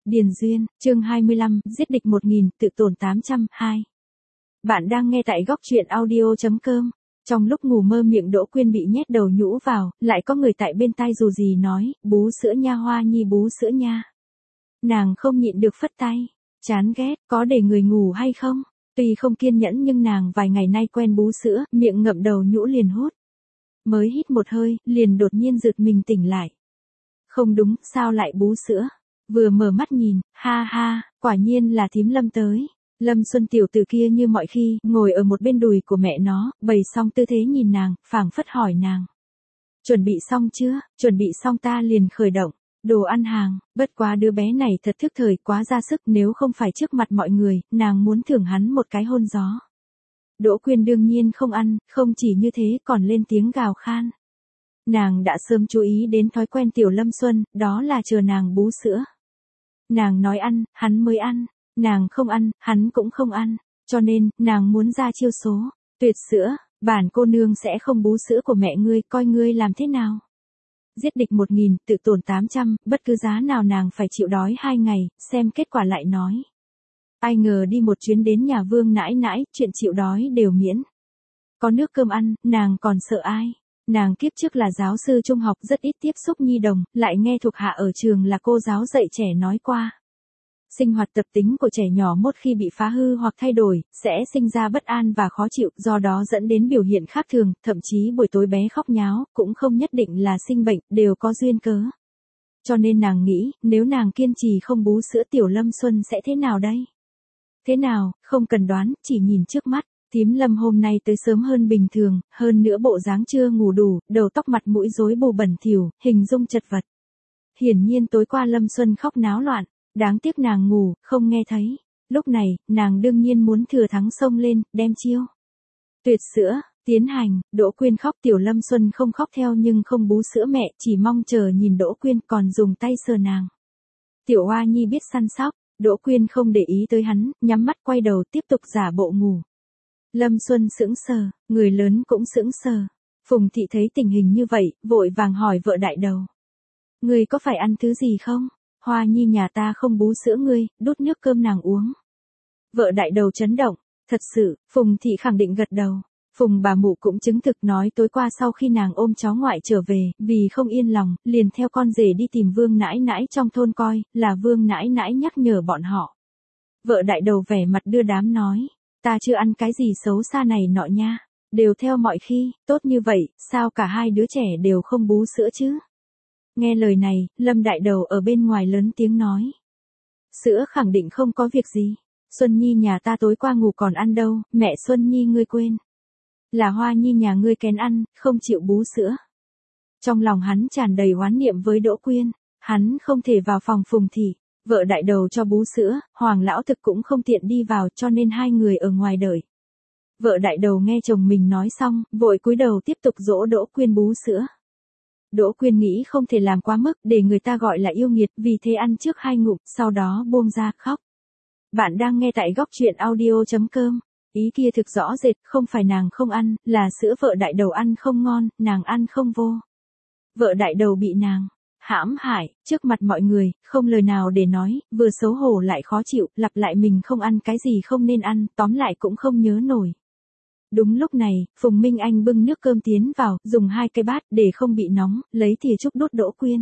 Điền Duyên, chương 25, giết địch 1000, tự tổn 800, 2. Bạn đang nghe tại góc truyện audio.com. Trong lúc ngủ mơ miệng Đỗ Quyên bị nhét đầu nhũ vào, lại có người tại bên tai dù gì nói, bú sữa nha Hoa Nhi bú sữa nha. Nàng không nhịn được phất tay, chán ghét, có để người ngủ hay không? Tuy không kiên nhẫn nhưng nàng vài ngày nay quen bú sữa, miệng ngậm đầu nhũ liền hút. Mới hít một hơi, liền đột nhiên giật mình tỉnh lại. Không đúng, sao lại bú sữa? Vừa mở mắt nhìn, ha ha, quả nhiên là thím Lâm tới. Lâm Xuân tiểu tử kia như mọi khi, ngồi ở một bên đùi của mẹ nó, bày xong tư thế nhìn nàng, phảng phất hỏi nàng. Chuẩn bị xong chưa? Chuẩn bị xong ta liền khởi động. Đồ ăn hàng, bất quá đứa bé này thật thức thời quá ra sức, nếu không phải trước mặt mọi người, nàng muốn thưởng hắn một cái hôn gió. Đỗ Quyên đương nhiên không ăn, không chỉ như thế còn lên tiếng gào khan. Nàng đã sớm chú ý đến thói quen tiểu Lâm Xuân, đó là chờ nàng bú sữa. Nàng nói ăn, hắn mới ăn, nàng không ăn, hắn cũng không ăn, cho nên, nàng muốn ra chiêu số, tuyệt sữa, bản cô nương sẽ không bú sữa của mẹ ngươi, coi ngươi làm thế nào. Giết địch 1000, tự tổn 800, bất cứ giá nào nàng phải chịu đói 2 ngày, xem kết quả lại nói. Ai ngờ đi một chuyến đến nhà Vương nãi nãi, chuyện chịu đói đều miễn. Có nước cơm ăn, nàng còn sợ ai? Nàng kiếp trước là giáo sư trung học rất ít tiếp xúc nhi đồng, lại nghe thuộc hạ ở trường là cô giáo dạy trẻ nói qua. Sinh hoạt tập tính của trẻ nhỏ một khi bị phá hư hoặc thay đổi, sẽ sinh ra bất an và khó chịu, do đó dẫn đến biểu hiện khác thường, thậm chí buổi tối bé khóc nháo, cũng không nhất định là sinh bệnh, đều có duyên cớ. Cho nên nàng nghĩ, nếu nàng kiên trì không bú sữa tiểu Lâm Xuân sẽ thế nào đây? Thế nào, không cần đoán, chỉ nhìn trước mắt. Thím Lâm hôm nay tới sớm hơn bình thường, hơn nữa bộ dáng chưa ngủ đủ, đầu tóc mặt mũi rối bù bẩn thỉu, hình dung chật vật. Hiển nhiên tối qua Lâm Xuân khóc náo loạn, đáng tiếc nàng ngủ, không nghe thấy. Lúc này, nàng đương nhiên muốn thừa thắng xông lên, đem chiêu. Tuyệt sữa, tiến hành, Đỗ Quyên khóc tiểu Lâm Xuân không khóc theo nhưng không bú sữa mẹ, chỉ mong chờ nhìn Đỗ Quyên còn dùng tay sờ nàng. Tiểu Hoa Nhi biết săn sóc, Đỗ Quyên không để ý tới hắn, nhắm mắt quay đầu tiếp tục giả bộ ngủ. Lâm Xuân sững sờ, người lớn cũng sững sờ. Phùng thị thấy tình hình như vậy, vội vàng hỏi vợ đại đầu. Ngươi có phải ăn thứ gì không? Hoa Nhi nhà ta không bú sữa ngươi, đút nước cơm nàng uống. Vợ đại đầu chấn động, thật sự, Phùng thị khẳng định gật đầu. Phùng bà mụ cũng chứng thực nói tối qua sau khi nàng ôm cháu ngoại trở về, vì không yên lòng, liền theo con rể đi tìm Vương nãi nãi trong thôn coi, là Vương nãi nãi nhắc nhở bọn họ. Vợ đại đầu vẻ mặt đưa đám nói. Ta chưa ăn cái gì xấu xa này nọ nha, đều theo mọi khi, tốt như vậy, sao cả hai đứa trẻ đều không bú sữa chứ? Nghe lời này, Lâm đại đầu ở bên ngoài lớn tiếng nói. Sữa khẳng định không có việc gì, Xuân Nhi nhà ta tối qua ngủ còn ăn đâu, mẹ Xuân Nhi ngươi quên. Là Hoa Nhi nhà ngươi kén ăn, không chịu bú sữa. Trong lòng hắn tràn đầy oán niệm với Đỗ Quyên, hắn không thể vào phòng Phùng thị. Vợ đại đầu cho bú sữa, Hoàng lão thực cũng không tiện đi vào cho nên hai người ở ngoài đợi. Vợ đại đầu nghe chồng mình nói xong, vội cúi đầu tiếp tục dỗ Đỗ Quyên bú sữa. Đỗ Quyên nghĩ không thể làm quá mức để người ta gọi là yêu nghiệt, vì thế ăn trước 2 ngụm, sau đó buông ra khóc. Bạn đang nghe tại góc truyện audio.com. Ý kia thực rõ rệt, không phải nàng không ăn, là sữa vợ đại đầu ăn không ngon, nàng ăn không vô. Vợ đại đầu bị nàng hãm hại, trước mặt mọi người, không lời nào để nói, vừa xấu hổ lại khó chịu, lặp lại mình không ăn cái gì không nên ăn, tóm lại cũng không nhớ nổi. Đúng lúc này, Phùng Minh Anh bưng nước cơm tiến vào, dùng 2 cái bát để không bị nóng, lấy thìa trúc đút Đỗ Quyên.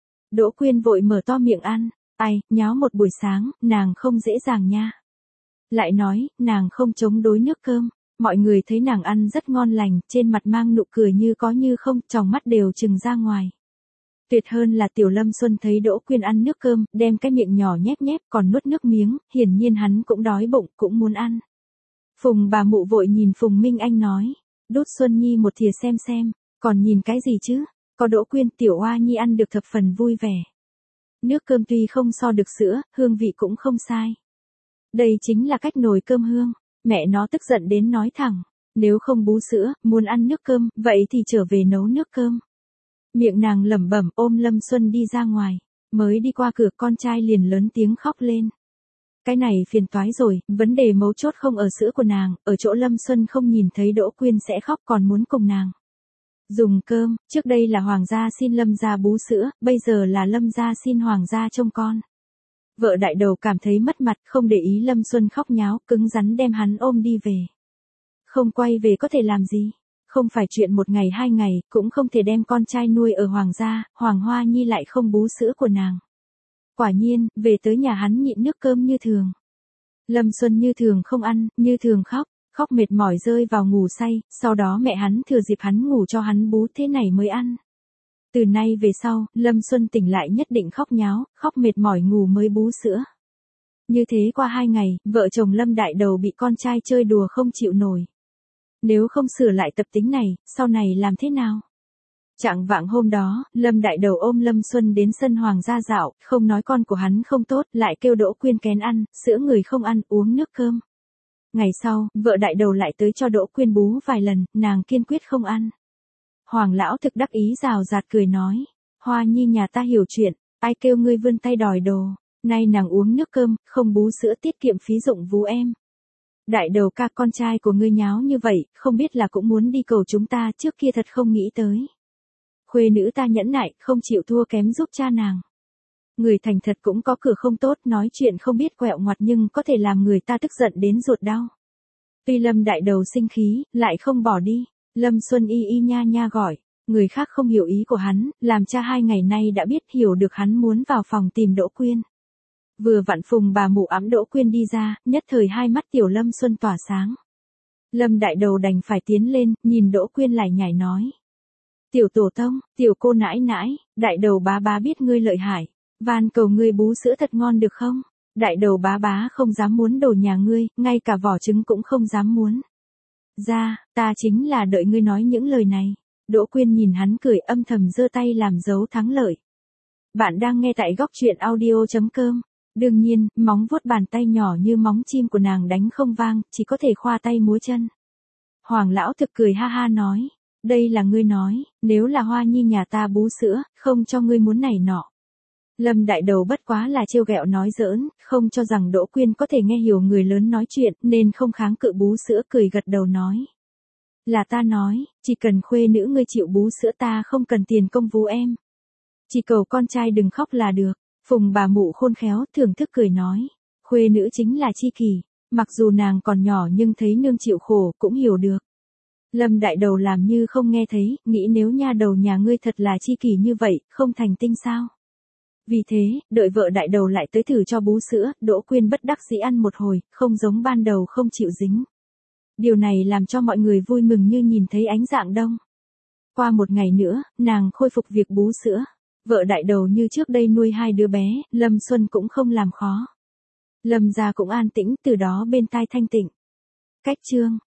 Đỗ Quyên vội mở to miệng ăn, ai, nháo một buổi sáng, nàng không dễ dàng nha. Lại nói, nàng không chống đối nước cơm, mọi người thấy nàng ăn rất ngon lành, trên mặt mang nụ cười như có như không, tròng mắt đều trừng ra ngoài. Tuyệt hơn là tiểu Lâm Xuân thấy Đỗ Quyên ăn nước cơm, đem cái miệng nhỏ nhép nhép còn nuốt nước miếng, hiển nhiên hắn cũng đói bụng, cũng muốn ăn. Phùng bà mụ vội nhìn Phùng Minh Anh nói, đút Xuân Nhi một thìa xem, còn nhìn cái gì chứ, có Đỗ Quyên tiểu Hoa Nhi ăn được thập phần vui vẻ. Nước cơm tuy không so được sữa, hương vị cũng không sai. Đây chính là cách nồi cơm hương, mẹ nó tức giận đến nói thẳng, nếu không bú sữa, muốn ăn nước cơm, vậy thì trở về nấu nước cơm. Miệng nàng lẩm bẩm ôm Lâm Xuân đi ra ngoài, mới đi qua cửa con trai liền lớn tiếng khóc lên. Cái này phiền toái rồi, vấn đề mấu chốt không ở sữa của nàng, ở chỗ Lâm Xuân không nhìn thấy Đỗ Quyên sẽ khóc còn muốn cùng nàng dùng cơm, trước đây là Hoàng gia xin Lâm gia bú sữa, bây giờ là Lâm gia xin Hoàng gia trông con. Vợ đại đầu cảm thấy mất mặt, không để ý Lâm Xuân khóc nháo, cứng rắn đem hắn ôm đi về. Không quay về có thể làm gì? Không phải chuyện một ngày hai ngày, cũng không thể đem con trai nuôi ở Hoàng gia, Hoàng Hoa Nhi lại không bú sữa của nàng. Quả nhiên, về tới nhà hắn nhịn nước cơm như thường. Lâm Xuân như thường không ăn, như thường khóc, khóc mệt mỏi rơi vào ngủ say, sau đó mẹ hắn thừa dịp hắn ngủ cho hắn bú thế này mới ăn. Từ nay về sau, Lâm Xuân tỉnh lại nhất định khóc nháo, khóc mệt mỏi ngủ mới bú sữa. Như thế qua 2 ngày, vợ chồng Lâm Đại Đầu bị con trai chơi đùa không chịu nổi. Nếu không sửa lại tập tính này, sau này làm thế nào? Chạng vạng hôm đó, Lâm Đại Đầu ôm Lâm Xuân đến sân Hoàng gia dạo, không nói con của hắn không tốt, lại kêu Đỗ Quyên kén ăn, sữa người không ăn, uống nước cơm. Ngày sau, vợ Đại Đầu lại tới cho Đỗ Quyên bú vài lần, nàng kiên quyết không ăn. Hoàng lão thực đắc ý rào rạt cười nói, Hoa Nhi nhà ta hiểu chuyện, ai kêu ngươi vươn tay đòi đồ, nay nàng uống nước cơm, không bú sữa tiết kiệm phí dụng vú em. Đại Đầu ca, con trai của ngươi nháo như vậy, không biết là cũng muốn đi cầu chúng ta, trước kia thật không nghĩ tới. Khuê nữ ta nhẫn nại, không chịu thua kém giúp cha nàng. Người thành thật cũng có cửa không tốt, nói chuyện không biết quẹo ngoặt nhưng có thể làm người ta tức giận đến ruột đau. Tuy Lâm Đại Đầu sinh khí, lại không bỏ đi. Lâm Xuân y y nha nha gọi, người khác không hiểu ý của hắn, làm cha 2 ngày nay đã biết hiểu được hắn muốn vào phòng tìm Đỗ Quyên. Vừa vặn Phùng bà mụ ẵm Đỗ Quyên đi ra, nhất thời hai mắt tiểu Lâm Xuân tỏa sáng. Lâm Đại Đầu đành phải tiến lên, nhìn Đỗ Quyên lải nhải nói. Tiểu tổ tông, tiểu cô nãi nãi, Đại Đầu bá bá biết ngươi lợi hại, van cầu ngươi bú sữa thật ngon được không? Đại Đầu bá bá không dám muốn đồ nhà ngươi, ngay cả vỏ trứng cũng không dám muốn. Ra, ta chính là đợi ngươi nói những lời này. Đỗ Quyên nhìn hắn cười, âm thầm giơ tay làm dấu thắng lợi. Bạn đang nghe tại góc truyện audio.com. Đương nhiên, móng vuốt bàn tay nhỏ như móng chim của nàng đánh không vang, chỉ có thể khoa tay múa chân. Hoàng lão thực cười ha ha nói, đây là ngươi nói, nếu là Hoa Nhi nhà ta bú sữa, không cho ngươi muốn này nọ. Lâm Đại Đầu bất quá là trêu ghẹo nói giỡn, không cho rằng Đỗ Quyên có thể nghe hiểu người lớn nói chuyện, nên không kháng cự bú sữa, cười gật đầu nói. Là ta nói, chỉ cần khuê nữ ngươi chịu bú sữa ta không cần tiền công vú em. Chỉ cầu con trai đừng khóc là được. Phùng bà mụ khôn khéo, thưởng thức cười nói. Khuê nữ chính là chi kỷ, mặc dù nàng còn nhỏ nhưng thấy nương chịu khổ, cũng hiểu được. Lâm Đại Đầu làm như không nghe thấy, nghĩ nếu nha đầu nhà ngươi thật là chi kỷ như vậy, không thành tinh sao. Vì thế, đợi vợ Đại Đầu lại tới thử cho bú sữa, Đỗ Quyên bất đắc dĩ ăn một hồi, không giống ban đầu không chịu dính. Điều này làm cho mọi người vui mừng như nhìn thấy ánh dạng đông. Qua một ngày nữa, nàng khôi phục việc bú sữa. Vợ Đại Đầu như trước đây nuôi 2 đứa bé, Lâm Xuân cũng không làm khó. Lâm gia cũng an tĩnh, từ đó bên tai thanh tịnh. Cách chương